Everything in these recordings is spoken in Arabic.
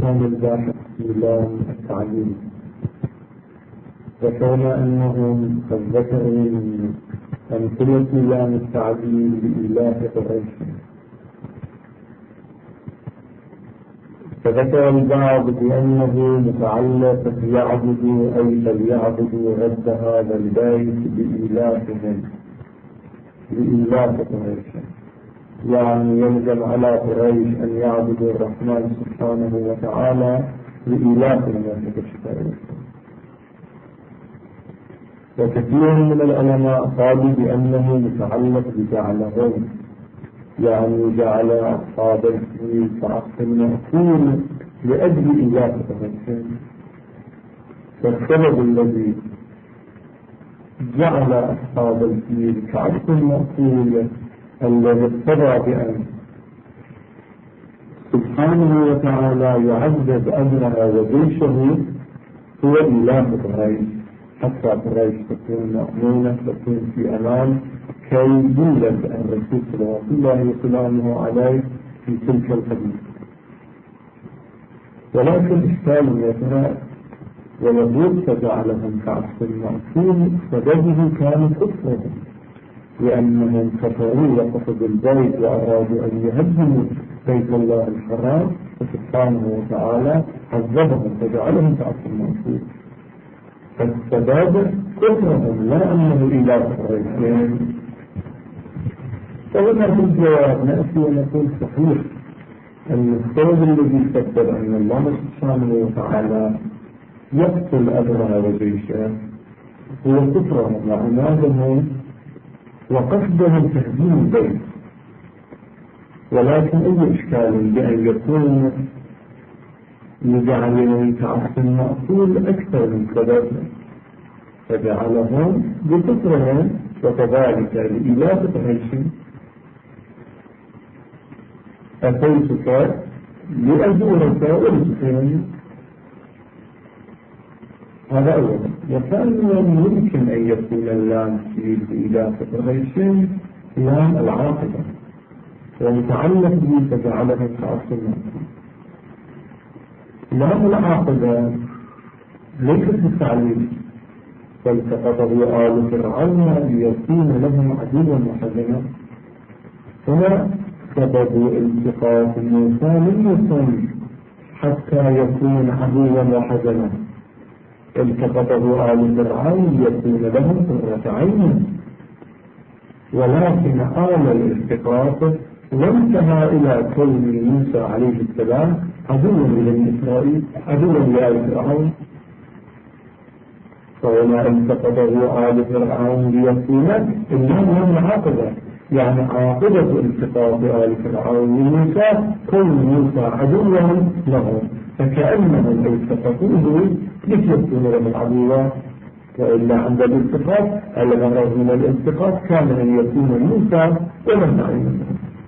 المفهوم الباحث في لام التعليل. ذكرنا أنهم قد ذكروا من أمثلة لام التعليل لإله قريش، فذكر البعض بأنه متعلق يعبد أي فليعبدوا رب هذا البيت بإله قريش، يعني يلزم على قريش أن يعبدوا الرحمن سبحانه وتعالى بإله المسيح. وكثير من العلماء قالوا بأنه متعلق بجعلهم، يعني جعل أصحاب الفيل كعصف المأكول لأجل إله قريش. فالسبب الذي جعل أصحاب الفيل كعصف المأكول الذي اقتضى بأن سبحانه وتعالى يعذب أمرها وجيشه هو إله قريش، حتى قريش تكون مأمونة، تكون في أمان، كي يولد الرسول صلى الله وسلامه عليه في تلك القبيلة. ولكن إشكال يترى ويقول فجعلهم كعصف المأكول، سببه كان كفرهم، لأنهم كفروا وقصدوا البيت وأرادوا أن يهدموا بيت الله الحرام، فسبحانه وتعالى عذبهم فجعلهم كعصف المأكول. فالسبب كفرهم لا أنه إله قريش. فهنا في الجواب نأتي ونقول صحيح أن السبب الذي سبب أن الله سبحانه وتعالى يقتل أبرهة وجيشه هو كفرهم وعنادهم وقصدهم تهديم البيت. ولكن أي إشكال بأن يكون لجعلهم كعصف المأكول أكثر من سبب، فجعلهم بكفرهم وكذلك لإله قريش أتيتك لأزورك ورزقهم. هذا أولا. وثانيا يمكن أن يكون اللام في إله قريش لام العاقبة ومتعلق به فجعلهم كعصف المأكول. لام العاقبة ليست بالتعليل، فالتقطه آل فرعون ليكون لهم عدوا وحزنا. هنا سبب التقاط موسى لم يكن حتى يكون عدوا وحزنا، التقطه آل فرعون ليكون لهم قرة عين، ولكن آل الالتقاط وانتهى إلى كون موسى عليه السلام عدوا لبني إسرائيل، عدوا لآل فرعون. فوما التقطه آل فرعون ليكون إنهم عاقبة، يعني عاقبة التقاط آل فرعون لموسى كون موسى عدوا لهم، فكأنهم التقطوه ليكون لهم عدوا. وإلا عند الالتقاط الغرض من الالتقاط كان أن يكون موسى ومن معين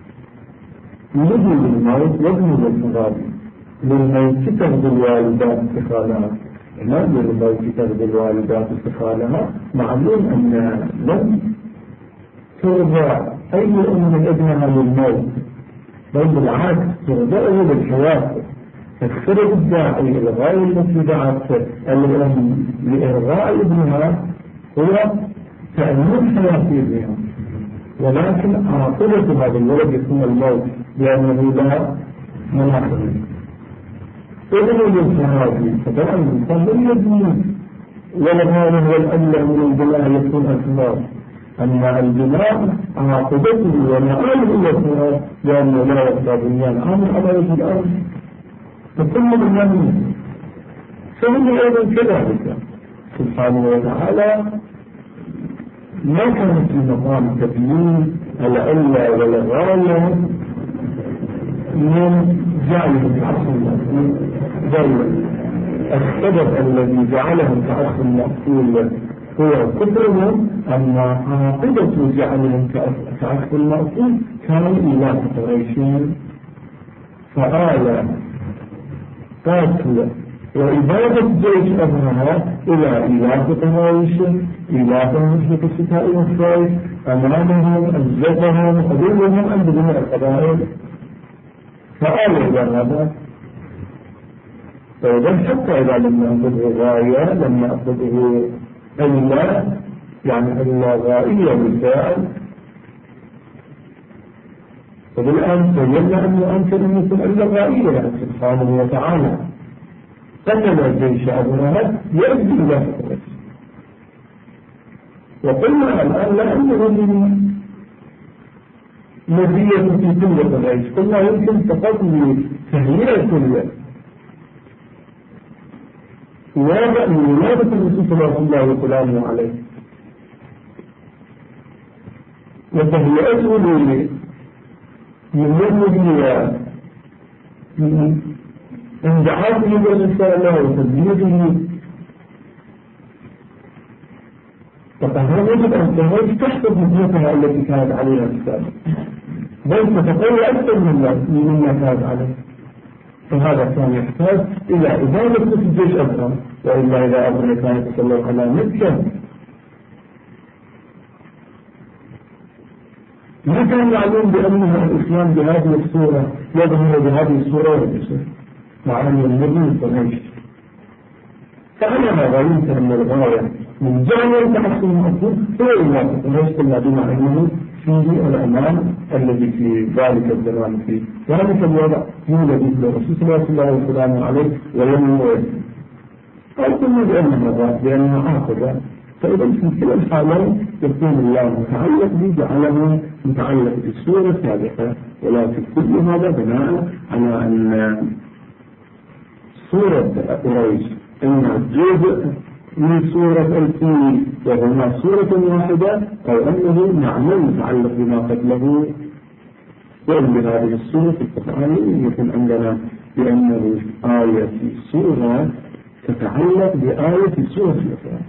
يجي للموت وابن للفضائل. للموت تغذي الوالدات استخالها، ما للموت تغذي الوالدات استخالها. معلوم أن لم ترضى أي أم من ابنها للموت، بل بالعكس ترضعه للحياة. فالسبب الداعي الغاية التي دعت الأم لإرضاء ابنها هو تأمين حياة ابنها، ولكن عاقبة هذا الولد يكون الموت لأنه لا مناخ. إذن الإنسان فطبعا الإنسان لم يبني ولهذا هو الأولى من البناء يكون الثمار، أما البناء عاقبته ومآله يكون لأنه لا يبقى بنيان عامل على وجه الأرض، فكل بنيان فهم أيضا كذلك. سبحانه وتعالى ما كان في مقام تبيين العلة ولا الغاية من جعله كعصف المأكول، بل السبب الذي جعلهم كعصف المأكول هو كفرهم، أما عاقبة جعلهم كعصف المأكول كان إله قريش. فآل قاتل وإبادة جيش أبنها إلى إله قريش، إله مشرك الشتاء والصيف، أمامهم أجلتهم قبولهم عند جميع القبائل. فآل إلى هذا فإذا حتى إذا لم نأخذه غاية لم نأخذه إلا يعني إلا غائية بالفعل، وبالآن تبين أنه أنت لم يكن إلا غائية يعني سبحانه وتعالى قتل الجيش أبو لهب يؤدي إلى فكرة. وقلنا الآن لا أنه من مزية في كل قريش، قلنا يمكن فقط لتهيئة واضع من ولادة الرسول صلى الله عليه وسلم عليه وتهيئته من انجعاته بالرسالة وتبليغه. فهذا يجب أن تهيئ تحسب مدينتها التي كانت عليها السابق، بل تتقوى أكثر مما كانت عليه. فهذا كان يحتاج إلى إزالة الجيش أبرا، وإلا إذا أبرا كان يتسلط على مكة ما كان يعلم بأنها الإسلام بهذه الصورة يظهر بهذه الصورة والجسر مع أن النبي قريش. فأنا هذا يمكن أن الغاية من جعل تحصل المفروض هو إلا قريش كما بما أنه فيه الأمان الذي في ذلك الزمان فيه ذلك الوضع يولد الرسول صلى الله عليه وسلم عليه ويموت قال كل بأنها آخذ. فإذا في كل الحالين يكون الله متعلق به جعله متعلق بالسورة السابقة، ولكن كل هذا بناء على أن سورة قريش إنها جزء من سورة الفيل وهما سورة واحدة، أو أنه معنى متعلق بما قبله. وإن بهذه السورة القرآن يكون عندنا بأنه آية في سورة تتعلق بآية في سورة الأخرى.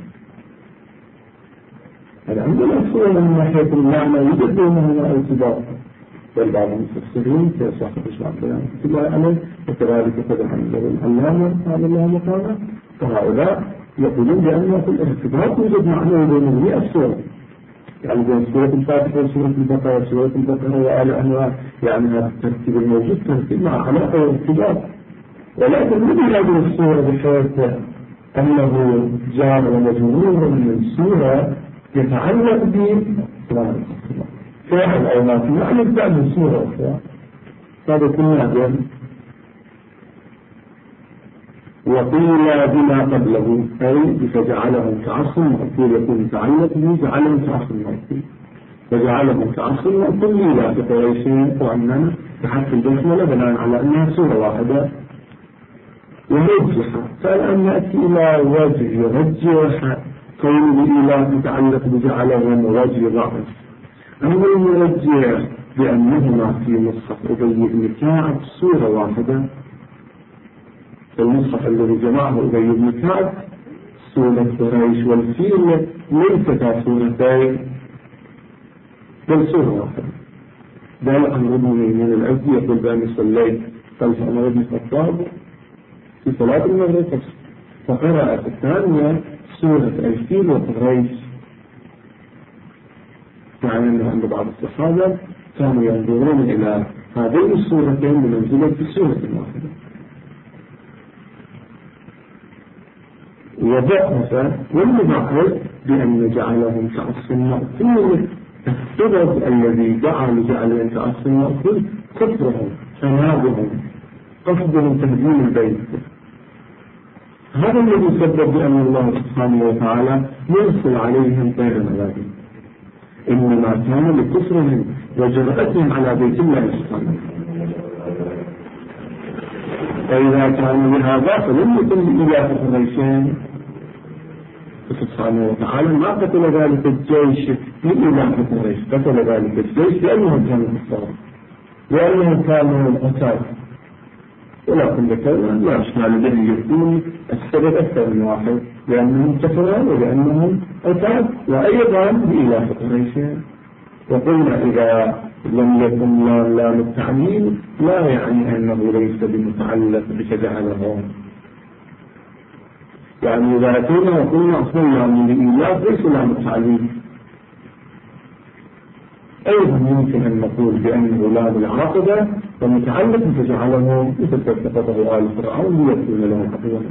هذا عندنا سورة من ناحية المعنى يوجد بينهما ارتباط، بل بعض المفسرين كصاحب الشعب الله عليه وكذلك قد عنده العلامة هذا الله مقامه، فهؤلاء يقولون بأن في الارتباط يوجد معنى بين 100 سورة، يعني بين سورة الفاتحة وسورة البقرة وسورة البقرة وآل أنواع، يعني هذا الترتيب الموجود ترتيب مع علاقة وارتباط. ولكن من هذه السورة بحيث أنه جار ومجرور من سورة يتعلق بفعل أو ما في معنى من سورة أخرى. هذا كلنا بين وقيل بما قبله أي فجعلهم كعصر مأكول يكون متعلق به جعلهم كعصر مأكول فجعلهم كعصر مأكول إلى بقريشين وأننا تحت البسملة بناء على أنها سورة واحدة ورجح. فالآن نأتي إلى وجه يرجح كون الإله متعلق بجعلهم وجه ضعف. أما يرجح بأنهما في مصحف أبي بن كعب سورة واحدة، المصحف الذي جمعه أبي بن كعب سورة قريش والفيل ليست سورتين بل سورة واحدة. ذلك عن ابن من الأزدي يقول بأن صليت خلف عمر بن الخطاب في صلاة المغرب فقرأ في الثانية سورة الفيل وقريش، يعني أنه عند بعض الصحابة كانوا ينظرون إلى هذين السورتين بمنزلة في سورة واحدة. وضعف والمضاعف بأن جعلهم كعصف مأكول. السبب الذي جعلهم كعصف مأكول كفرهم عنادهم قصدهم تهديم البيت. هذا الذي سبب بأن الله سبحانه وتعالى يرسل عليهم طير ملائكة، إنما كان لكفرهم وجرأتهم على بيت الله سبحانه. فإذا كان لهذا فلم يكن لإله قريشين سبحانه وتعالى ما قتل ذلك الجيش لإله قريش، قتل ذلك الجيش لأنهم كانوا كفار لأنهم كانوا القتال. ولكن ذكرنا لا أشكال به يكون السبب أكثر من واحد، لأنهم كفروا ولأنهم قتال وأيضا لإله قريشين. وقلنا إذا لم يكن لا للتعليل لا يعني أنه ليس بمتعلق بجعلهم، يعني إذا أتينا وقلنا أصلا من الإله ليس لهم التعليل. أيضا يمكن أن نقول بأنه لا بالعاقبة ومتعلق فجعلهم مثل فالتقطه آل فرعون ليكون لهم عدوا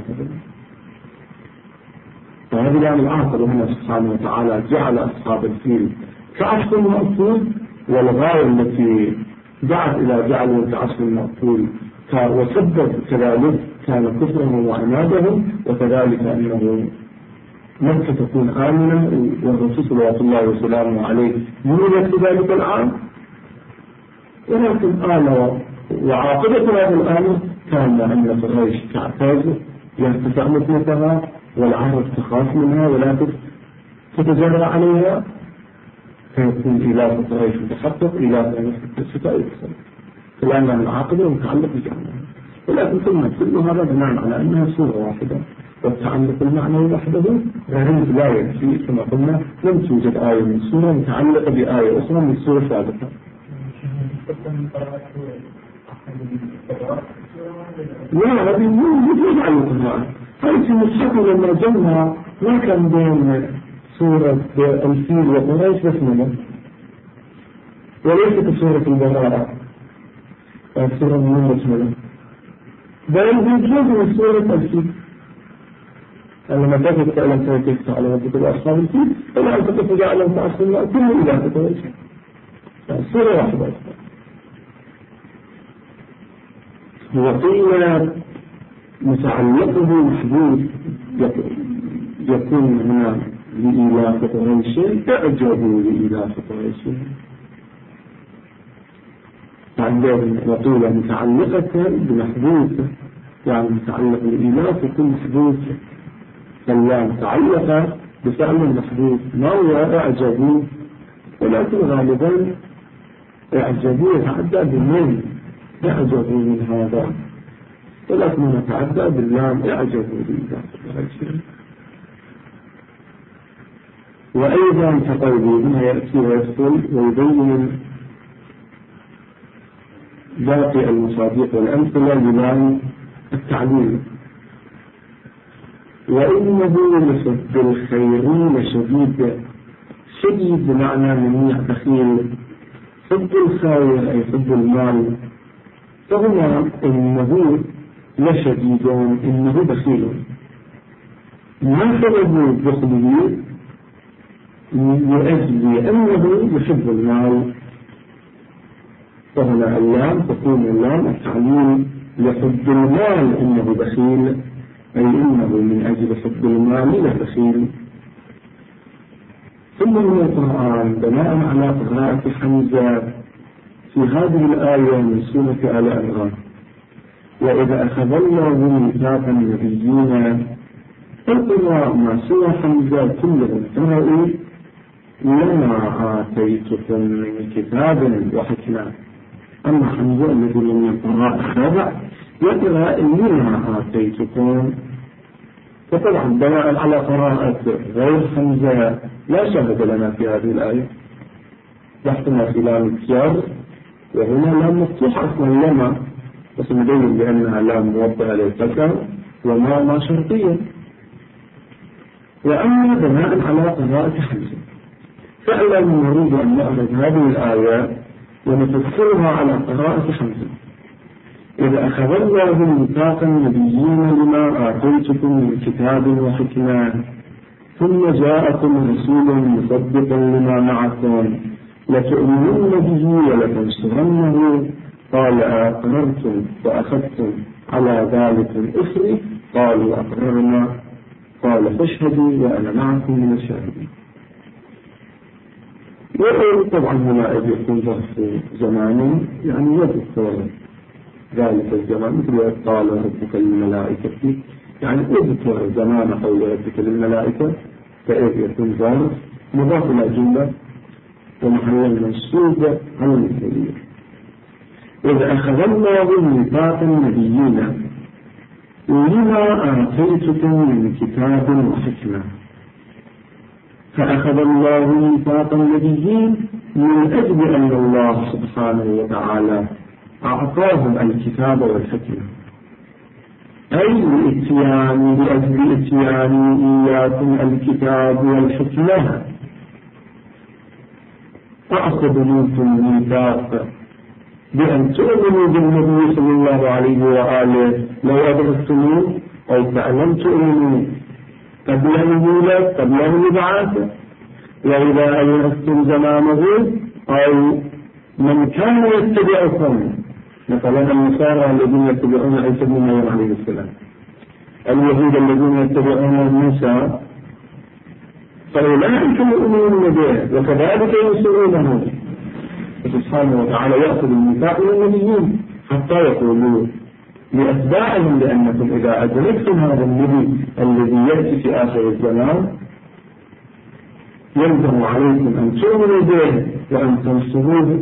فهذه الآن العاقبة هنا سبحانه وتعالى جعل أصحاب الفيل كعصف المأكول، والغاية التي دعت إلى جعله كعصف المأكول وسبب كذلك كان كفرهم وعنادهم، وكذلك أنه مكة تكون آمنة والرسول صلى الله عليه وسلم عليه يولد في ذلك العام. ولكن وعاقبة هذا الأمر كان أن قريش تعتاز يرتفع مثلها والعرب تخاف منها ولا تتجرى عليها، فيكون إلاف قريش متحقق إلاف الشتاء يكسر. فلأن العاقبة متعلق بجعلها، ولكن كل هذا بناء على أنها صورة واحدة، والتعلق المعنوي وحده غير لا يكفي. كما قلنا لم توجد آية من سورة متعلقة بآية أخرى من سورة سابقة. لا، هذه يجب على القراءة. هذه في مصحفه لما جمع ما كان بين سورة الفيل وقريش بسمنا، وليست سورة البراءة سورة بسمنا، بل بجزء من سورة الفيل. لما تجد فعلا كيف على ربك الأصحاب الفيل فلا أن تتفق على المعصر كل إله قريش سورة واحدة. وقيل متعلقه محدود يكون هنا لإله قريش، تعجبوا لإله قريش. وقيل متعلقة بمحدود يعني متعلق لإله فكل محدود، فلا متعلقة بفعل محدود ما هو اعجبوا، ولكن غالبا اعجبوا يتعدى بالمين اعجبوا من هذا، ولكن نتعدى باللام اعجبوا لله. وأيضا كقوله هنا يأتي ويدخل ويبين باقي المصادق والأمثلة للام التعليل. وإنه لحب الخير لشديد، شديد بمعنى منيع بخيل، حب الخير أي حب المال، فهنا إنه لشديد إنه بخيل. ما سبب بخله؟ لأجل أنه يحب المال، فهنا اللام تكون اللام التعليل لحب المال إنه بخيل، أي إنه من أجل حب المال لبخيل. ثم من القرآن بناء على قراءة حمزة في هذه الآية من سورة آل عمران: وإذا أخذ الله ميثاق النبيين، القراء ما سوى حمزة كلهم قرأوا لما آتيتكم من كتاب وحكمة. أما حمزة الذي لم يقرأ السابع يقرأ لما آتيتكم. فطبعا بناء على قراءة غير حمزة لا شاهد لنا في هذه الآية، بحثنا في لام الجر، وهنا لام مفتوحة أصلا لما، بس نبين بأنها لام موضعة للفتح وما شرطية. وأما بناء على قراءة حمزة فعلا نريد أن نأخذ هذه الآية ونفسرها على قراءة حمزة: إذا أخذ الله ميثاق النبيين لما آتيتكم من كتاب وحكمة ثم جاءكم رسول مصدقا لما معكم لتؤمنن به ولتنصرنه قال أقررتم وأخذتم على ذلك إثري قالوا أقررنا قال فاشهدوا وأنا معكم من الشاهدين. وقال طبعا هنا يكون ظرف زمان يعني يذكر ذلك الزمان، مثل قال ربك للملائكة يعني اذكر زمان قول ربك للملائكة، فإذ يكون ظرف مضاف إلى جملة ومحل منصوب على المثالية. إذا أخذ الله ميثاق النبيين لما آتيتكم من كتاب وحكمة، فأخذ الله ميثاق النبيين من أجل أن الله سبحانه وتعالى أعطاهم الكتاب والحكمة، أي لأجل إتيان إياكم الكتاب والحكمة. أخذ منكم ميثاق بأن تؤمنوا بالنبي صلى الله عليه وآله لو أدركتموه، أو فعلا تؤمنوا قبل أن يولد قبل أن يبعث، وإذا أدركتم زمانه أو من كان يتبعكم، مثلا النصارى الذين يتبعون عيسى بن مريم عليه السلام، اليهود الذين يتبعون موسى، فأولئك يؤمنون به وكذلك ينصرونه. سبحانه وتعالى يأخذ الميثاق من النبيين حتى يقولوا لأتباعهم بأنكم إذا أدركتم هذا النبي الذي يأتي في آخر الزمان يلزم عليكم أن تؤمنوا به وأن تنصروه،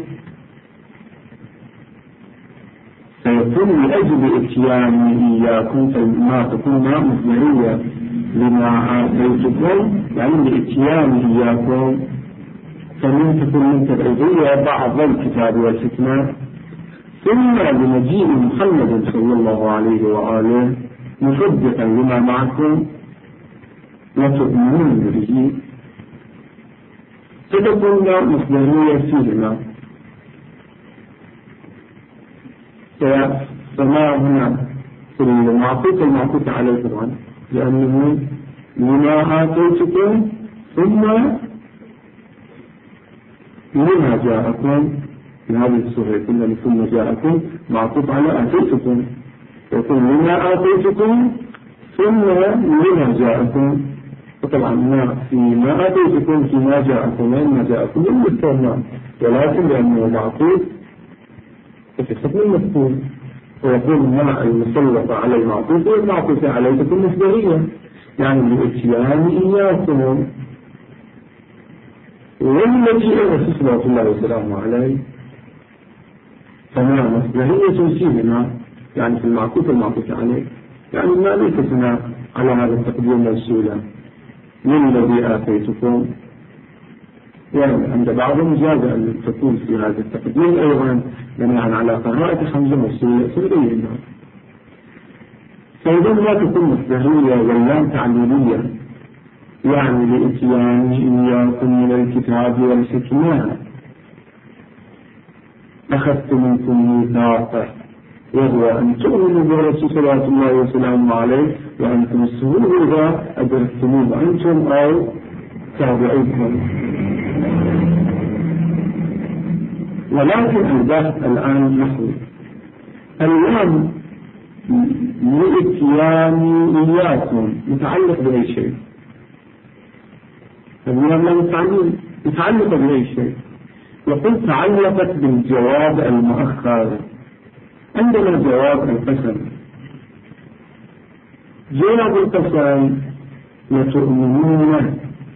فيكون لأجل اتيانه إياكم فما تكون مصدرية لما آتيتكم، يعني لاتيانه إياكم، فمن تكون من تبعيضية بعض الكتاب والحكمة، ثم لمجيء محمد صلى الله عليه وآله مصدقا لما معكم وتؤمنون به، فتكون مصدرية فيهما. فما هنا في المعطوف عليه طبعا، لأنه لما آتيتكم ثم لما جاءكم في هذه السورة، ثم جاءكم معطوف على آتيتكم، يقول لما آتيتكم ثم لما جاءكم، فطبعا ما آتيتكم فيما جاءكم لما جاءكم لم يذكرنا، ولكن لأنه معطوف ففي ختم المذكور، ويقول ما المسلط على المعطوف والمعطوف عليه تكون مصدرية، يعني لإتيان إياكم والمجيء الرسول صلى الله عليه وسلم عليه، فما مصدرية فيهما، يعني في المعطوف والمعطوف عليه، يعني ما ليستنا على هذا التقدير موصولا للذي آتيتكم، وعند بعضهم جاز أن تكون في هذا التقدير أيضا بناء على قراءة حمزة موصولة سرية، فإذا لا تكون مصدرية واللام تعليلية، يعني لإتيان إياكم من الكتاب والحكمة أخذت منكم ميثاقا، وهو أن تؤمنوا بالرسول صلى الله عليه وسلم عليه وأن تنصروه إذا أدركتموه أنتم أو تابعيكم. ولكن البحث الآن نحو اللام لإتيان إياكم متعلق بأي شيء، اللام لا متعلق بأي شيء، يقول تعلقت بالجواب المؤخر. عندنا جواب القسم، جواب القسم لتؤمنون،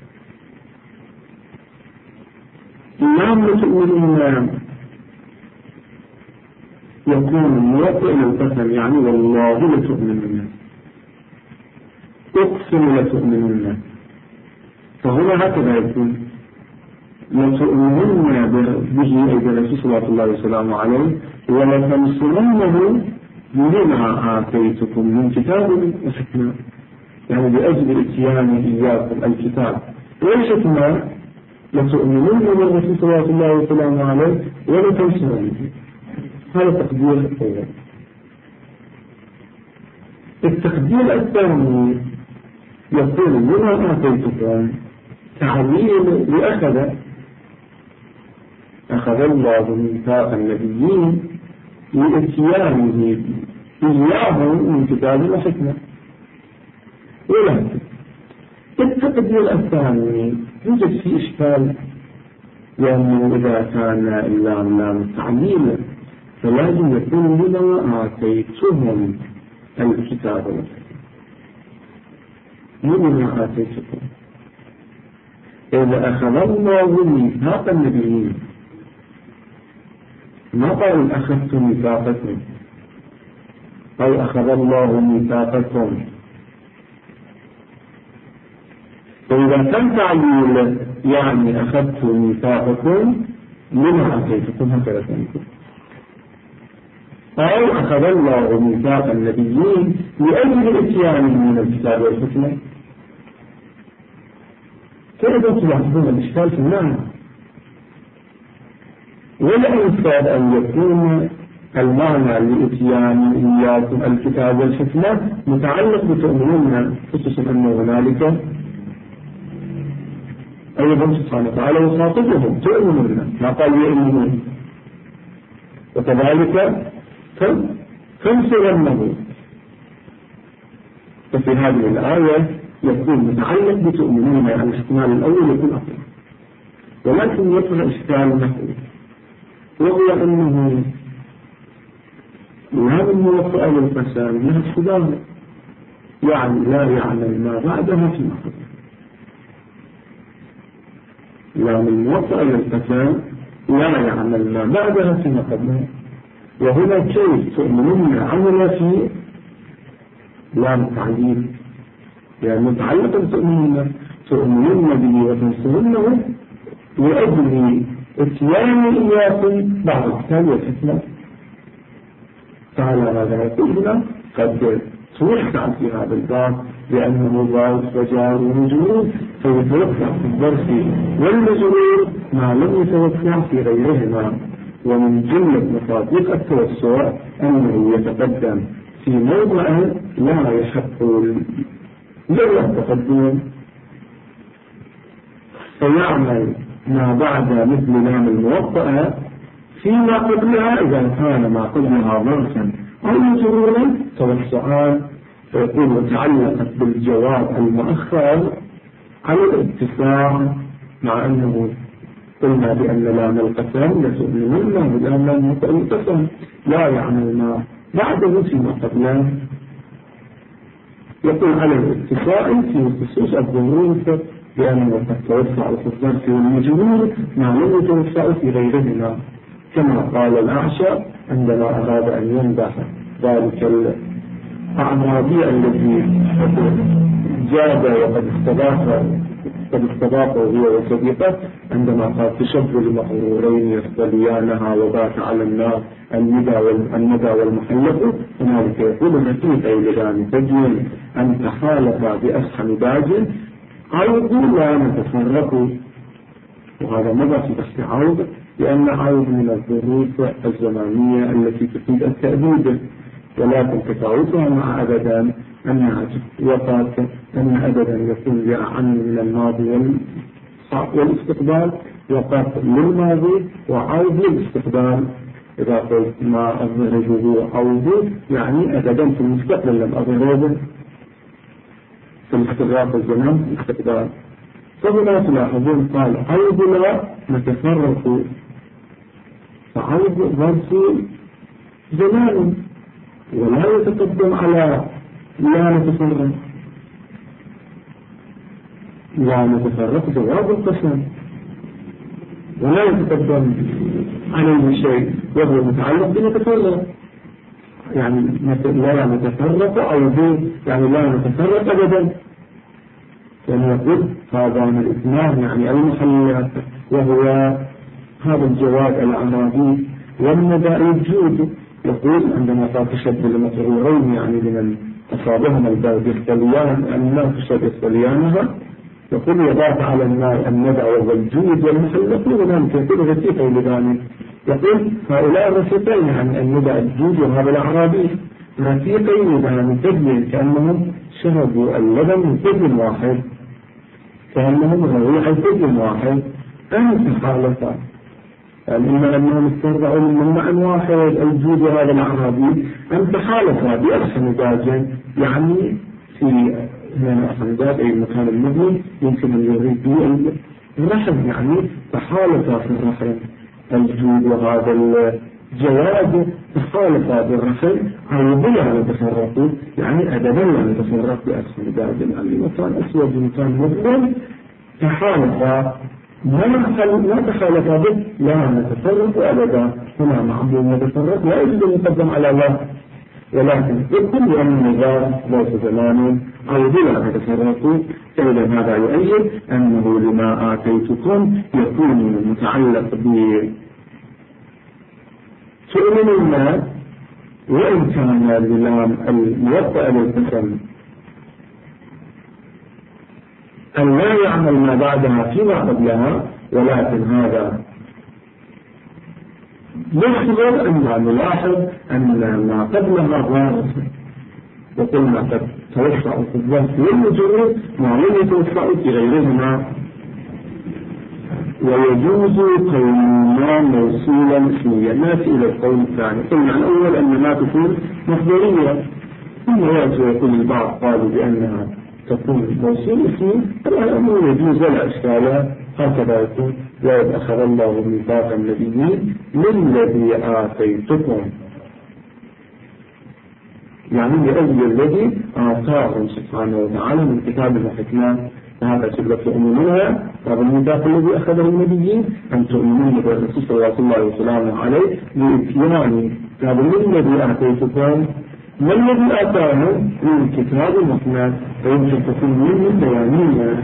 اللام لتؤمنون يكون موطئ للقسم، يعني والله لتؤمنون، اقسم لتؤمنون، فهنا هكذا يكون لتؤمنون به أي بالرسول صلى الله عليه وسلم عليه ولتنصرنه بما آتيتكم من كتاب وحكمة، يعني لأجل إتيانه إياكم الكتاب والحكمة لتؤمنون بالرسول صلى الله عليه وسلم عليه ولتنصرنه. هذا تقدير الأول. التقدير الثاني يقول بما آتيتكم تعليل أخذ الله ميثاق النبيين لإتيانه إياهم من كتاب وحكمة، ولكن التقدير الثاني يوجد فيه إشكال، لأنه إذا كان اللام لام التعليل فلازم يكون لما آتيتهم الكتاب والحكمة، لما آتيتكم. إذا أخذ الله ميثاق النبيين ما قال أخذت ميثاقكم أو أخذ الله ميثاقكم، فإذا كان تعليل يعني أخذت ميثاقكم لما أتيتكم هكذا تنكم، أو أخذ الله ميثاق النبيين لأجل إتيانهم من الكتاب والحكمة. كيف تلاحظون الإشكال في المعنى؟ والأنسب أن يكون المعنى لإتيان إياكم الكتاب والحكمة متعلق بتؤمنون، خصوصا أن هنالك أيضا سبحانه وتعالى يخاطبهم تؤمنون ما قال يؤمنون، وكذلك تنصرنه. ففي هذه الآية يكون متعلق بتؤمنون، يعني الاحتمال الأول يكون أقل، ولكن يطرح إشكال نحوي، وهو أنه لام الموطأة للقسم لها الصدام، يعني لا يعمل ما بعدها في مخطئ. لام الموطأة للقسم لا يعمل ما بعدها في مخطئ، وهنا كيف تؤمنون عمل في لام تعليل، يعني متعلقا تؤمنون به وتنصرونه لأجل إتيان إياكم بعض الكتاب والحكمة. تعالى هذا يقولنا قد توسع في هذا الباب لأنه ضعف وجار ومجرور، فيتوسع في الظرف والمجرور ما لم يتوسع في غيرهما. ومن جملة مصادق التوسع أنه يتقدم في موضع لا يحق له التقدم، فيعمل ما بعد مثل لام الموطأة فيما قبلها إذا كان ما قبلها ظرفا أو مجرورا توسعان، فيكون تعلقت بالجواب المؤخر على الاتفاق، مع أنه قلنا بأن لام القسم لتؤمنون بلام القسم لا يعمل ما بعده فيما قبله. يكون على الاتفاق في خصوص الظروف لأنه قد توسع في الظرف والمجرور ما لم يتوسع في غيرهما، كما قال الأعشى عندما أراد أن يمدح ذلك الأعرابي الذي جاد وقد استضافه هو وصديقه، عندما قال تشب لمغرورين يصطليانها وبات على النار الندى والمحلق. هنالك يقول نتيجة لدان تجين أن تخالف بأسحم باج عوض لا نتفرق، وهذا مضى في بحث عوض لأن عوض من الظروف الزمانية التي تفيد التأبيد، ولكن تفاوتها مع أبدا أنها وقت أن أبدا يكون لأعم من الماضي والاستقبال، وقت للماضي وعوض للاستقبال. إذا قلت ما أظهره عوض يعني أبدا في المستقبل لم أظهره في الاستغراق الزمان في الاستقبال. فهنا تلاحظون قال عوض لا نتفرق، فعوض ظرف زمان ولا يتقدم على لا نتفرق. لا نتفرق جواب القسم ولا يتقدم عليه شيء وهو متعلق بنتفرق، يعني لا نتفرق أو يعني لا نتفرق أبدا، يعني يقول هذان الاثنان يعني المحلات، وهو هذا الجواب الأعرابي والندى الجود. يقول عندما قال تشد المغرورين يعني لمن أصابهم البرد يستليان النار تشد يستليانها، يقول يضاف على النار الندى والجود والمحلق، وذلك يقول رفيقي لذلك. يقول هؤلاء الرفيقين يعني الندى الجود وهذا الأعرابي رفيقي لذلك تبين كأنهم شربوا اللبن من طفل واحد، كأنهم رويح طفل واحد، أنت حالة يعني إما أنهم استرضعوا من منبع واحد الجود وهذا الأعرابي، أنت حالة بأحسن داج، يعني في هنا أحسن داج أي المكان المبني يمكن أن يريدوا الرحم، يعني تحالة في الرحم الجود وهذا الجواد تحالة بالرحم عوضية على تفرقوا، يعني أدبا لا نتفرق بأحسن داج، يعني مكان أسود ومكان مبني تحالة ما تخالف به لا نتفرق أبدا. هنا معبود نتفرق لا يجب أن يقدم على الله، ولكن يقول أن النظام ليس زمان أو بلا نتفرقوا، فإذا هذا يؤيد أنه لما آتيتكم يكون متعلق بتؤمنون، وإن كان اللام الموطأ للقسم أن لا يعمل ما بعدها فيما قبلها، ولكن هذا يخبر أن نلاحظ أن ما قبلها ظاهر، وقلنا قد توسع في الظرف والمجرد ما لم يتوسع في غيرهما. ويجوز كون ما موصولا اسميا. ناتي إلى القول الثاني. قلنا الأول أن ما تكون مصدرية، ثم يقول البعض قالوا بأنها تكون موصول اسمي. الأمر يجوز ولا إشكال، هكذا يكون: وإذ أخذ الله ميثاق النبيين للذي آتيتكم، يعني لأجل الذي آتاهم سبحانه وتعالى من كتاب وحكمة. هذا سبب تؤمنونها. هذا الميثاق الذي أخذه النبيين أن تؤمنون بالرسول صلى الله عليه وسلم عليه لإتيان هذا الذي آتيتكم. ما الذي آتاه من الكتاب المحكمة، فيمكن تكون من بيانية،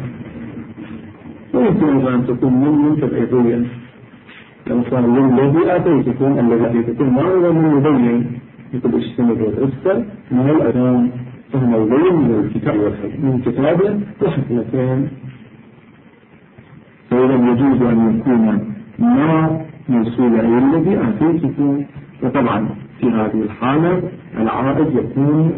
ويمكن أن تكون من تبعيضية. لو صار للذي آتيتكم، الذي آتيتكم ما هو من مبين يقول اجتنبوا الرسل من الأدام، فهم مبين من الكتاب والحكمة، من كتابه وحكمتين. فإذا يجوز أن يكون ما موصول إلى الذي آتيتكم. وطبعا في هذه الحالة العائد يكون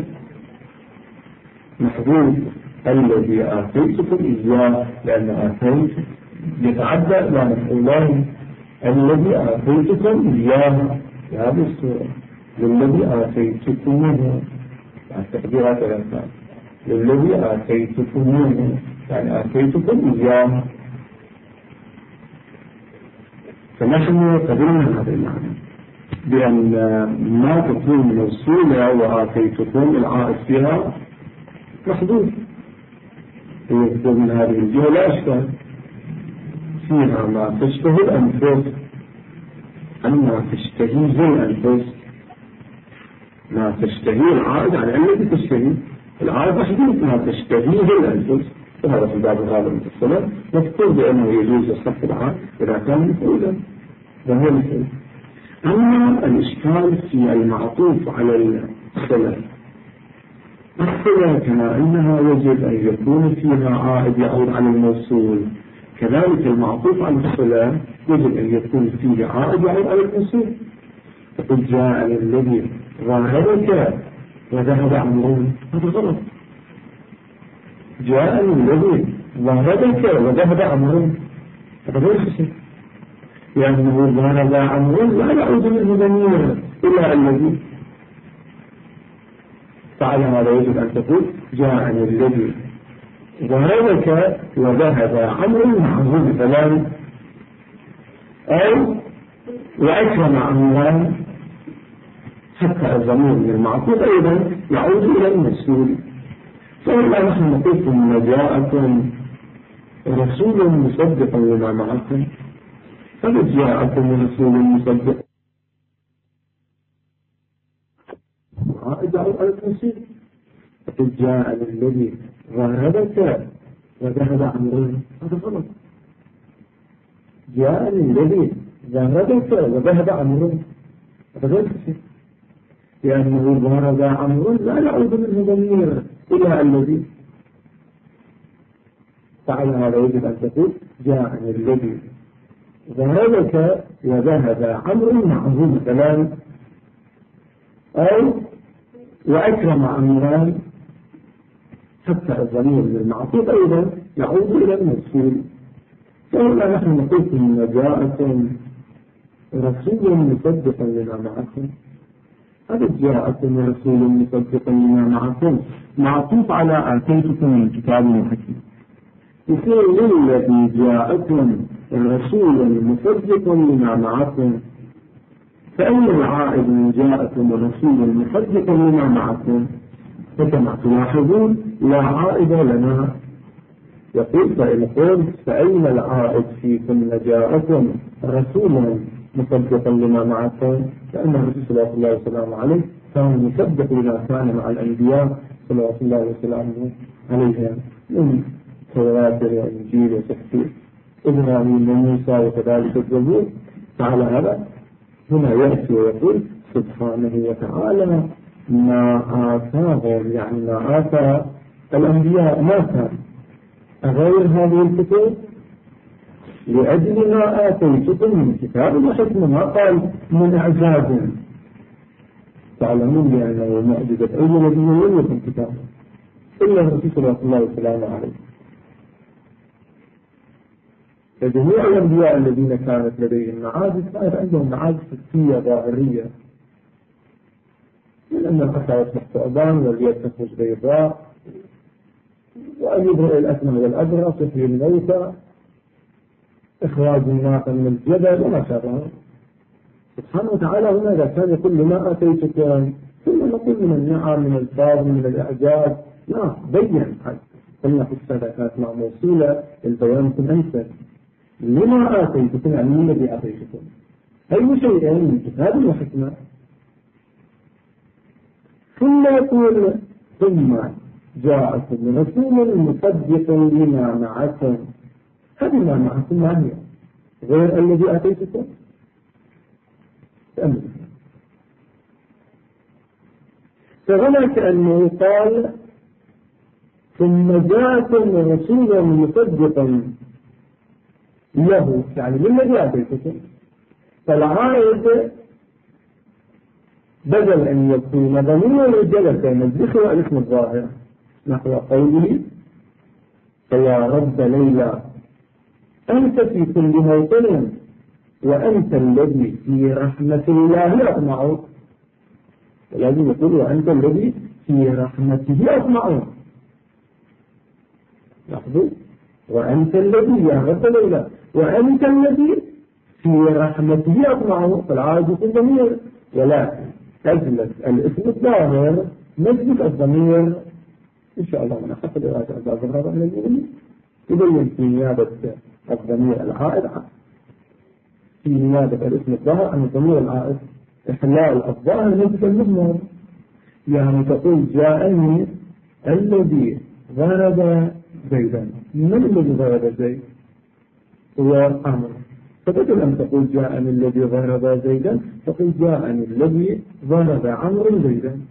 محذوف الذي آتيتكم إياه، لأن آتيت يتعدى إلى مفعولان. الذي آتيتكم إياه في هذه الصورة، للذي آتيتكمه، التقديرات الأنسان للذي آتيتكمه يعني آتيتكم إياه. فنحن قبلنا هذا المعنى بأن ما تكون موصولة وآتيتكم العائد فيها محدود. ويكتب من هذه الجهة لا أشكال، فيها ما تشتهي الأنفس، أما تشتهيه الأنفس ما تشتهي العائد على الذي تشتهي العائد محدود ما تشتهيه الأنفس. وهذا في باب الغالب المفصلة مذكور بأنه يجوز الصف العائد إذا كان مفعولا، وهو مفعول. أما الإشكال في المعطوف على الصلة. الصلة كما أنها يجب أن يكون فيها عائد يعود على الموصول، كذلك المعطوف على الصلة يجب أن يكون فيه عائد يعود على الموصول. فقد جاء الذي ظاهرك وذهب عمرو، هذا غلط. جاء الذي ظاهرك وذهب عمرو، هذا غير صحيح، لأنه ذهب عمرو لا يعود منه ضمير إلى الذي. فعلى هذا يجب أن تقول جاء الذي ظاهرك وذهب عمرو معه مثلا، أو وأكرم عمران، حتى الضمير من المعطوف أيضا يعود إلى المسؤول. فإلا نحن نقول إن جاءكم رسول مصدق لما معكم، فقد جاءكم رسول مصدق عائد على المسؤول. فقد جاء الذي ظاهرك وذهب عمرو، هذا غلط. جاء الذي ظاهرك وذهب عمرو، هذا غير صحيح، لأنه ظهر عمرو لا يعود منه ضمير إلى الذي. فعلى هذا يجب أن تقول جاء الذي ظهرك وذهب عمرو معه مثلا، أو وأكرم عمران، حتى الضمير للمعطوف أيضا يعود إلى الموصول. فإلا نحن نقول إن جاءكم رسول مصدق لما معكم، هذا جاءكم رسول مصدق لما معكم معطوف على آتيتكم من كتاب وحكمة. يصير للذي جاءكم رسول مصدق لما معكم، فأين العائد من جاءكم رسول مصدق لما معكم؟ فكما تلاحظون لا عائد لنا. يقول فإن قلت فأين العائد فيكم جاءكم رسول مصدقا لما معكم، لأن الرسول صلى الله عليه وسلم عليه كان مصدق لما كان مع الأنبياء صلى الله عليه وسلم عليهم من توراة وإنجيل وتحقيق إبراهيم وموسى وكذلك الزبور. فعلى هذا هنا يأتي ويقول سبحانه وتعالى ما آتاهم، يعني ما آتى الأنبياء ما كان غير هذه الكتب، لأجل ما آتيتكم من كتاب وحكمة، ما قال من إعجاز. تعلمون بأنه معجزة أي نبي لم يكن كتابه إلا الرسول صلى الله عليه وسلم. فجميع الأنبياء الذين كانت لديهم معاجز كانت عندهم معاجز حسية ظاهرية، من أن العصا يصبح ثعبان واليد تخرج بيضاء وأن يبرئ الأكمه والأبرص يحيي الموتى إخراج الناقة من الجبل وما شابه. سبحانه وتعالى هنا إذا كان يقول لما آتيتكم ثم نقول من النعم من الفاضل من الإعجاز، لا بين قلنا في السنة كانت مع موصولة البيان يكون أنسب. لما آتيتكم يعني من الذي آتيتكم أي شيء من كتاب وحكمة. ثم يقول ثم جاءكم رسول مصدق لما معكم. هذه ما معكم ما هي غير الذي آتيتكم؟ تأمل. فهنا كأنه قال ثم جاءكم رسول مصدقا له، يعني للذي آتيتكم. فالعائد بدل أن يكون ضمير الجلسة ينزخه الاسم الظاهر نحو قوله فيا رب ليلى أنت في كل موطن وأنت الذي في رحمة الله أطمع. ولازم يقول وأنت الذي في رحمته أطمع. لاحظوا وأنت الذي يا رب ليلى وأنت الذي في رحمته أطمع. فالعائد يكون ضمير، ولكن أجلس الاسم الظاهر نجلس الضمير إن شاء الله من أحد الإرادة الظاهرة من المؤمن يبين في نيابة الضمير العائد في نيابة الاسم الظاهر عن الضمير العائد إحلال الظاهر نجلس المضمر. يعني تقول جاءني الذي ضرب زيدا. من الذي ضرب زيد؟ هو عمرو. فبدل أن تقول جاءني الذي ضرب زيدا تقول جاءني الذي ضرب عمرو زيدا.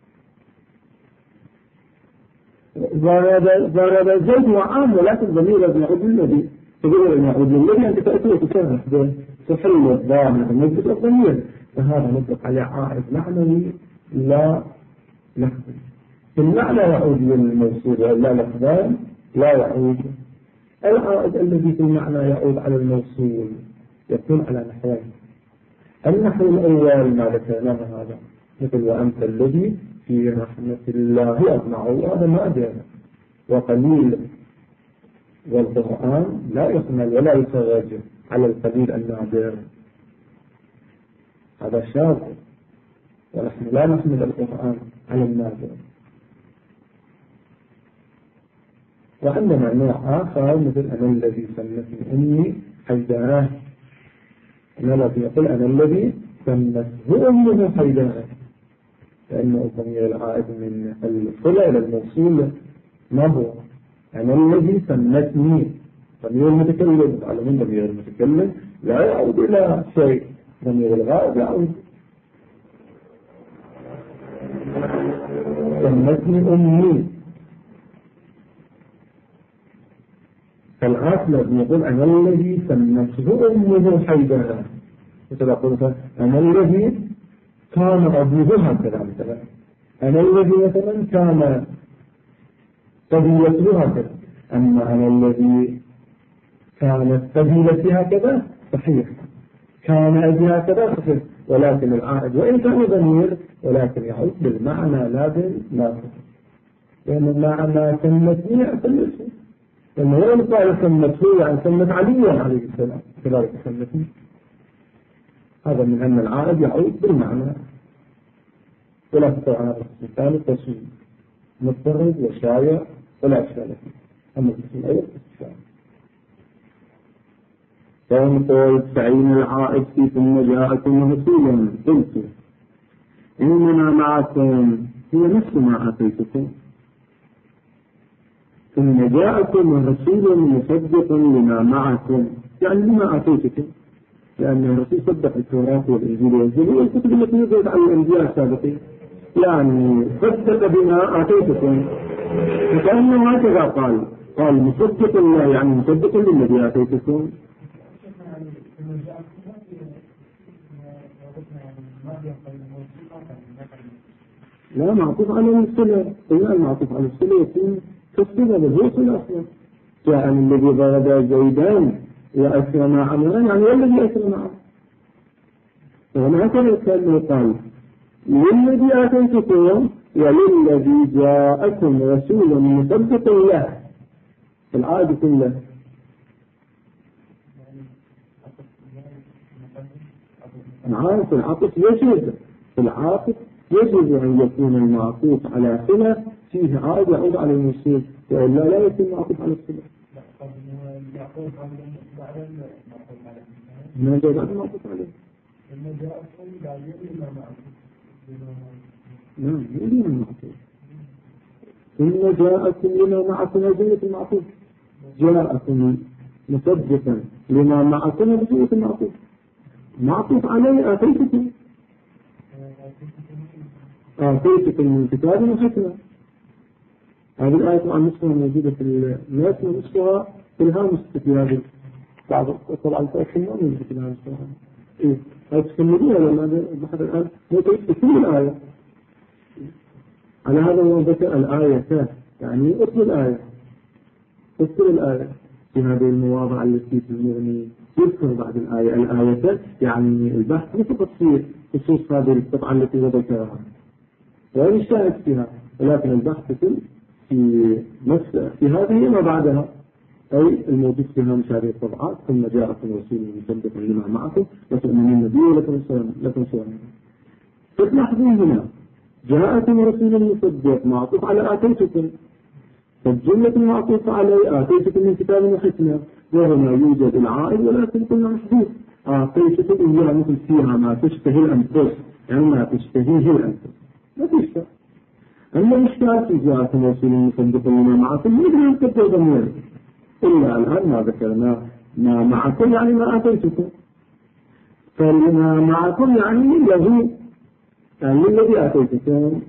ضرب زيد وعام، ولكن ضمير ابن يعود للذي تقول ابن يعود للذي أنت تأتي وتصرح به تحل الضامن ونجد الضمير، فهذا نطلق عليه عائد معنوي لا لفظي. المعنى يعود للموصول لا لفظان لا يعود. العائد الذي في المعنى يعود على الموصول يكون على نحوين. النحو الأول ما ذكرناه هذا مثل وأنت الذي في رحمة الله أطمع، وهذا ما أدري وقليل، والقرآن لا يحمل ولا يخرج على القليل النادر، هذا شاذ، ونحن لا نحمل القرآن على النادر. وعندنا نوع آخر مثل أنا الذي سمتني أمي حيدارة. أنا الذي يقول أنا الذي سمته أمه حيدارة، لأنه الضمير العائد من الصلة إلى الموصول ما هو أنا الذي سمتني. ضمير المتكلم تعلمون ضمير المتكلم لا يعود إلى شيء، ضمير الغائب يعود. سمتني أمي، فالأصل يقول أنا الذي سمته أمه حيدارة. مثل أقول أنا الذي كان أبوه هكذا مثلا، أنا الذي مثلا كان قبيلته هكذا. أما أنا الذي كانت قبيلتي هكذا صحيح، كان أبي هكذا صحيح، ولكن العائد وإن كان ضمير ولكن يعود بالمعنى لا باللفظ، لأن المعنى سمتني سمته، لأنه لم قال سمته يعني سمت عليا عليه السلام كذلك سمتني. هذا من أن العائد يعود بالمعنى. ولا تطلع على القسم الثاني تصوير مضطرد وشايع ولا إشكال فيه. أما القسم الأول استفهام. فانقل تعين العائد في ثم جاءكم رسولا قلت إننا معكم هي نفس ما آتيتكم. ثم جاءكم رسول مصدق لما معكم، يعني لما آتيتكم، لأن الرسول صدق التوراة والإنجيل والزبور والكتب التي نزلت على الأنبياء السابقين، يعني صدق بما آتيتكم. فكأنه هكذا قال مصدق الله يعني مصدق للذي آتيتكم. لا معطوف على الصلة، قلنا المعطوف على الصلة يكون كالصلة بل هو صلة أصلا. جاء من الذي ضرب زيدان وأسلم عمرا يعني والذي أسلم عمرا. وهكذا كان قال للذي آتيتكم وللذي جاءكم رسول مصدق له. العادة كلها نعرف العطف يجب أن يكون المعطوف على صلة فيه عائد يعود على الموصول، وإلا لا يكون معطوف على الصلة. ما جاء بعد معطوف عليه. نعم يجب المعطوف. إن جاءكم لما معكم أجلة المعطوف، جاءكم مصدقا لما معكم أجلة المعطوف، معطوف عليه آتيتكم من كتاب وحكمة. هذه الآية عن نصفها موجودة في الناس ونصفها في الهامس في هذه بعض طبعا تأكل ما موجودة في الهامس. إيه هذا تكملوها لما بحث الآن موجودة في كل الآية. على هذا هو ذكر الآية يعني أصل الآية في هذه المواضع التي في المغني يذكر بعد الآية يعني البحث مش تفصيل خصوص هذه القطعة التي ذكرها ولا الشاهد فيها، ولكن البحث في هذه وما بعدها، أي الموجود فيها مش هذه الطبعات. ثم جاءكم رسول مصدق لما معكم وتؤمنون به ولكم سلام. فتلاحظون هنا جاءكم رسول مصدق معطوف على آتيتكم، فالجملة المعطوفة عليه آتيتكم من كتاب وحكمة، وهنا يوجد العائد ولكن كنا محدود. آتيتكم إياه مثل فيها ما تشتهي الأنفس، يعني ما تشتهيه الأنفس ما تشتهي. أما الإشكال في جاءكم رسول مصدق لما معكم يجب أن تبدأ ضمير، إلا الآن ما ذكرنا ما معكم يعني ما آتيتكم، فلما معكم يعني له يعني الذي آتيتكم،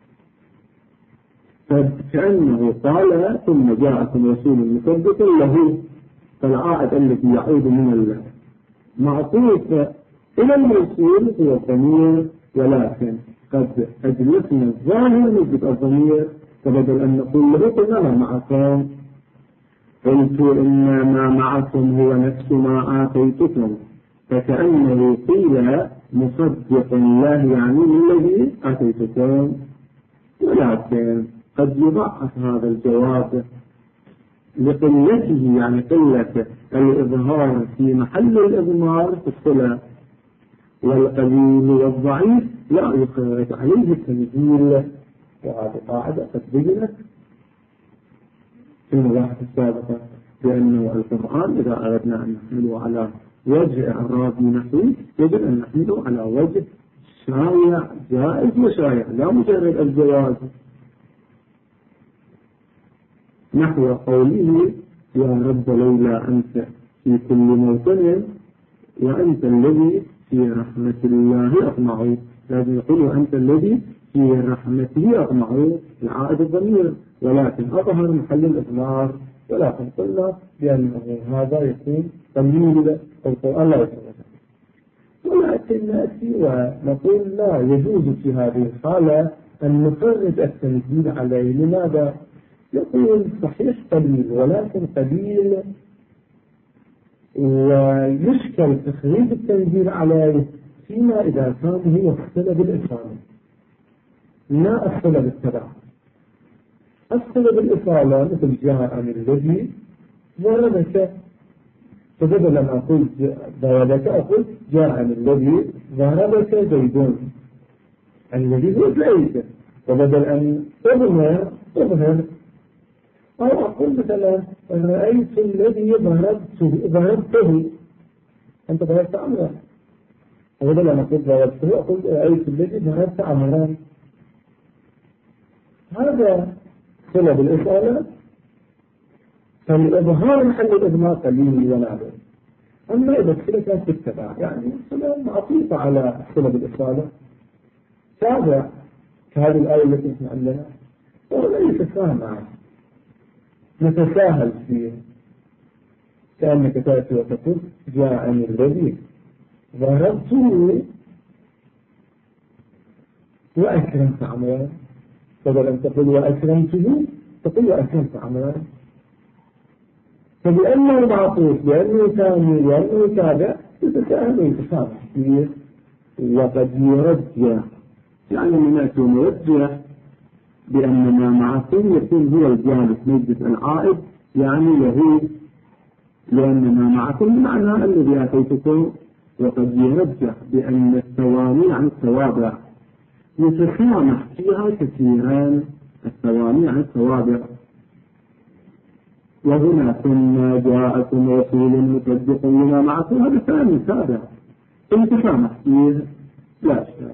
فكأنه قال ثم جاءكم رسول مصدق له، فالعائد الذي يعود من المعطوف إلى الموصول هو الضمير، ولكن قد أجلسنا الظاهر نثبت الضمير، فبدل أن نقول له قلنا ما معكم، قلت إن ما معكم هو نفس ما آتيتكم، فكأنه قيل مصدق الله يعني الذي آتيتكم. ولكن قد يضعف هذا الجواب لقلته، يعني قلة الإظهار في محل الإضمار في الصلة، والقليل والضعيف لا يخرج عليه التنزيل. وهذه قاعدة قد بينت في المباحث السابقة بأنه القرآن إذا أردنا أن نحمله على وجه إعرابي نحوي يجب أن نحمله على وجه شائع جائز وشائع، لا مجرد الجواز. نحو قوله يا رب لولا أنت في كل موطن وأنت الذي في رحمة الله أطمع، لازم يقول وأنت الذي في رحمته أطمع العائد الضمير، ولكن أظهر محل الإضمار. ولكن قلنا بأنه هذا يكون تمييز القرآن لا يتوجه. ولكن نأتي ونقول لا يجوز في هذه الحالة أن نفرد التنزيل عليه. لماذا؟ يقول صحيح قليل، ولكن قليل ويشكل تخريج التنزيل عليه فيما إذا كان هو الصلة بالإصالة لا الصلة بالتبع. الصلة بالإصالة مثل جاء من الذي ضربك، فبدل ما أقول ضربك أقول جاء من الذي ضربك زيدون، الذي هو زيد، وبدل أن أظهر أو أقول مثلا رأيت الذي ضربته، أنت ضربت عمرا، وبدل أن أقول ضربته أقول رأيت الذي ضربت عمرا. هذا صلة بالإصالة، فالإظهار محل الإضمار قليل ونادر. أما إذا الصلة كانت تتبع يعني صلة معطوفة على الصلة بالإصالة تابع كهذه الآية التي نحن عندنا، وليس فاهمة نتساهل فيه، كأنك تأتي وتقول جاءني الذي ضربته وأكرمت عمران، بدل أن تقول وأكرمته تقول وأكرمت عمران، فلأنه معطوف لأنه ثاني لأنه تابع يتساهل ويتسامح فيه. وقد يرجح يعني من يأتي مرجح بأن ما معكم يكون هو الجانب مجلس العائد يعني يهود، لأن ما معكم بمعنى الذي آتيتكم. وقد يرجح بأن الثواني عن التوابع يتسامح فيها كثيرا، الثواني عن التوابع. وهنا ثم جاءكم رسول مصدق لما معكم هذا ثاني تابع يتسامح فيه لا إشكال.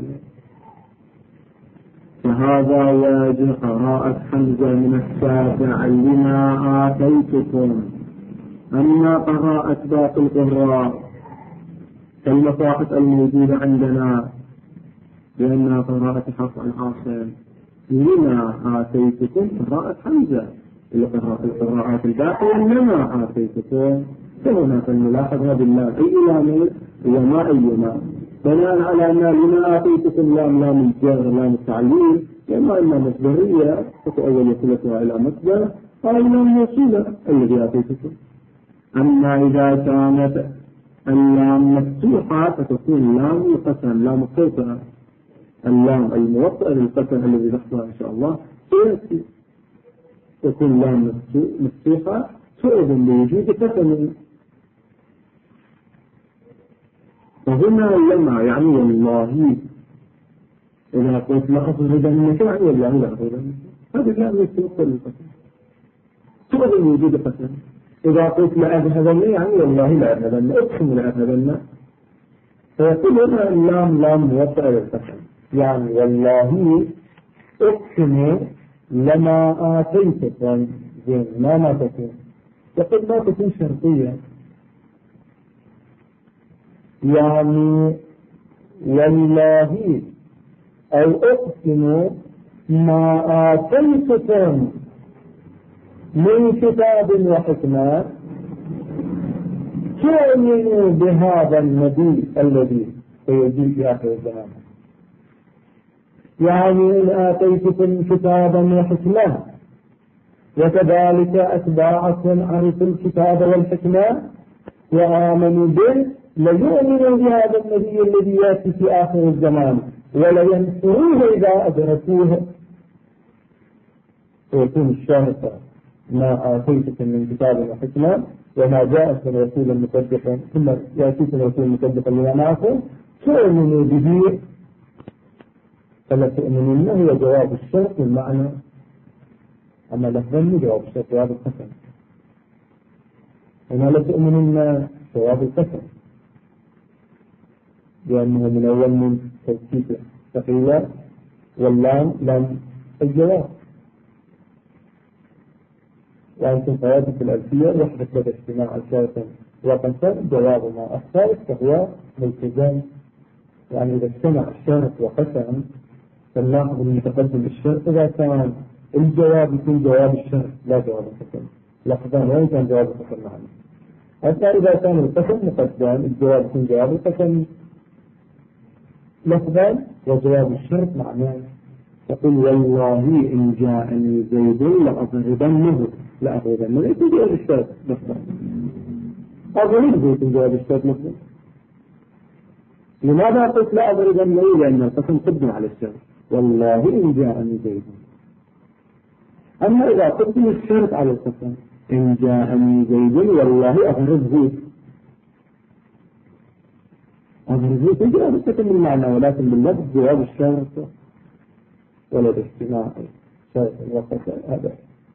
فهذا وجه قراءة حمزة من السابع لما آتيتكم. أما قراءة باقي القراء كالمصاحف الموجودة عندنا لأنها قراءة حفص عن عاصم لما آتيتكم قراءة حمزة، القراءات الباقية لما آتيتكم. فهنا فالملاحظة بالله أي لام وما أي ما بناء على أن لما آتيتكم لام الجر لام التعليل، لما إما مصدرية فتؤول وصلتها إلى مصدر قال لام موصولة الذي آتيتكم. أما إذا كانت اللام مفتوحة فتكون لام القسم لام الصوت، اللام الموطئ للقسم الذي نحصل إن شاء الله سيأتي تكون لام مفتوحة تؤذن بوجود قسم. وهنا لما يعني والله إذا قلت لأضربنك يعني والله لأضربنك هذه اللام مفتوحة للقسم تؤذن بوجود قسم. إذا قلت لأذهبن يعني والله لأذهبن أقسم لأذهبن، فيقول هنا اللام لام موطئ للقسم يعني والله أقسم لما آتيتك زين ما تكون. يقول ما تكون شرطية يعني والله أو أقسم ما آتيتكم من كتاب وحكمة تؤمنوا بهذا النبي الذي سيجي في آخر الزمان. يعني إن آتيتكم كتابا وحكمة وكذلك أتباعكم عرفوا الكتاب والحكمة وآمنوا به ليؤمنوا بهذا النبي الذي يأتي في آخر الزمان ولينصروه إذا أدركوه. ويكون الشاهد ما آتيتكم من كتاب وحكمة وما جاءكم رسولا مصدقا ثم يأتيكم رسولا مصدقا لما معكم تؤمنوا به. فلا تؤمنون هو جواب الشرط والمعنى، أما لفظا جواب الشرط جواب القسم. هنا لا تؤمنون جواب القسم لأنه من أول من توكيد تقريبا واللام لام الجواب. وأنتم قيادة الألفية وحدة لدى اجتماع الشرط وقسم جواب ما أخطأت فهو ملتزم. يعني إذا اجتمع الشرط وقسم فنلاحظ المتقدم الشرط إذا كان الجواب يكون جواب الشرط لا جواب القسم لفظا وإن كان جواب القسم معنا. حتى إذا كان القسم مقدم الجواب يكون جواب القسم لفظا وجواب الشرط معناه. تقول والله إن جاءني زيد لأضربنه يكون جواب الشرط لفظا أضربه يكون جواب الشرط لفظا. لماذا قلت لأضربنه؟ لأن القسم قدم على الشرط والله إن جاءني زيد. أما إذا قدم الشرط على القسم إن جاءني زيد والله أضربه جواب القسم بالمعنى ولكن باللفظ جواب الشرط ولا باجتماع شرط وقسم. هذا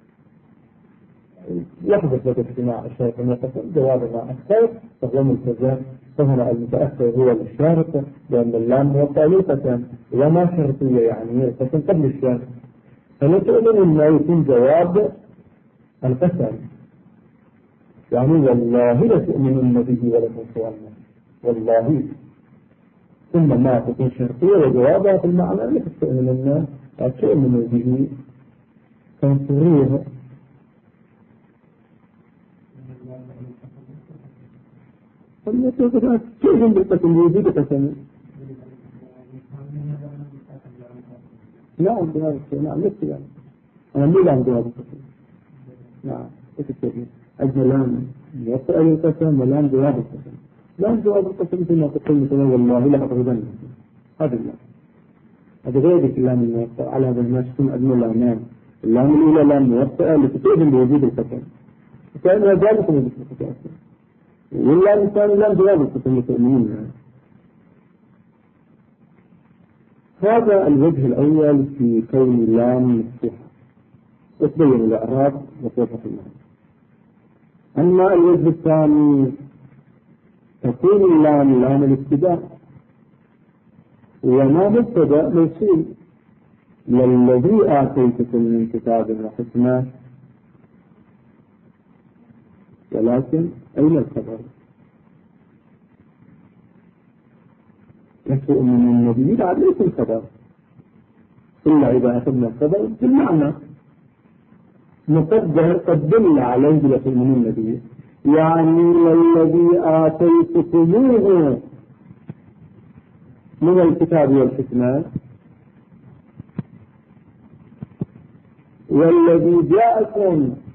يحدث لك اجتماع الشرط وقسم جواب ما أخطأ فهو ملتزم. فهنا المتأخر هو الشرط لأن اللام موطئ للقسم وما شرطية يعني القسم قبل الشرط. فلا تؤمن ما يكون جواب القسم يعني والله لا تؤمنون به ولا تنصرونه والله ثم ما تكون شرطية وجوابها في المعنى لا تؤمنون تؤمنوا به تنصروه. تؤمن بالقسم ويزيد قسم نعم بهذا الشيء. نعم نفس يعني أنا مو لام جواب القسم. نعم التفسير الجلام موطئة للقسم ولام جواب القسم. لام جواب القسم ثم تقول مثلا والله لا أقربن هذا اللام، هذا غير اللام الموطئة على هذا الناس تكون أدنى اللام. اللام الأولى لام موطئة لتفيد بوجود القسم فإنها ذلك من القسم، واللام الثاني لام جواب القسم للتأمين. هذا الوجه الأول في كون اللام مفتوحة وتبين الإعراب وتوضح اللام. أما الوجه الثاني تكون اللام لام الابتداء وما مبتدأ موصول للذي آتيتكم من كتاب وحكمة، ولكن أين الخبر؟ يسوء من النبي لا ليس الخبر إلا إذا أخذنا الخبر بالمعنى مقدر قد دل عليه يسوء من النبي، يعني والذي آتيتكموه من الكتاب والحكمة والذي جاءكم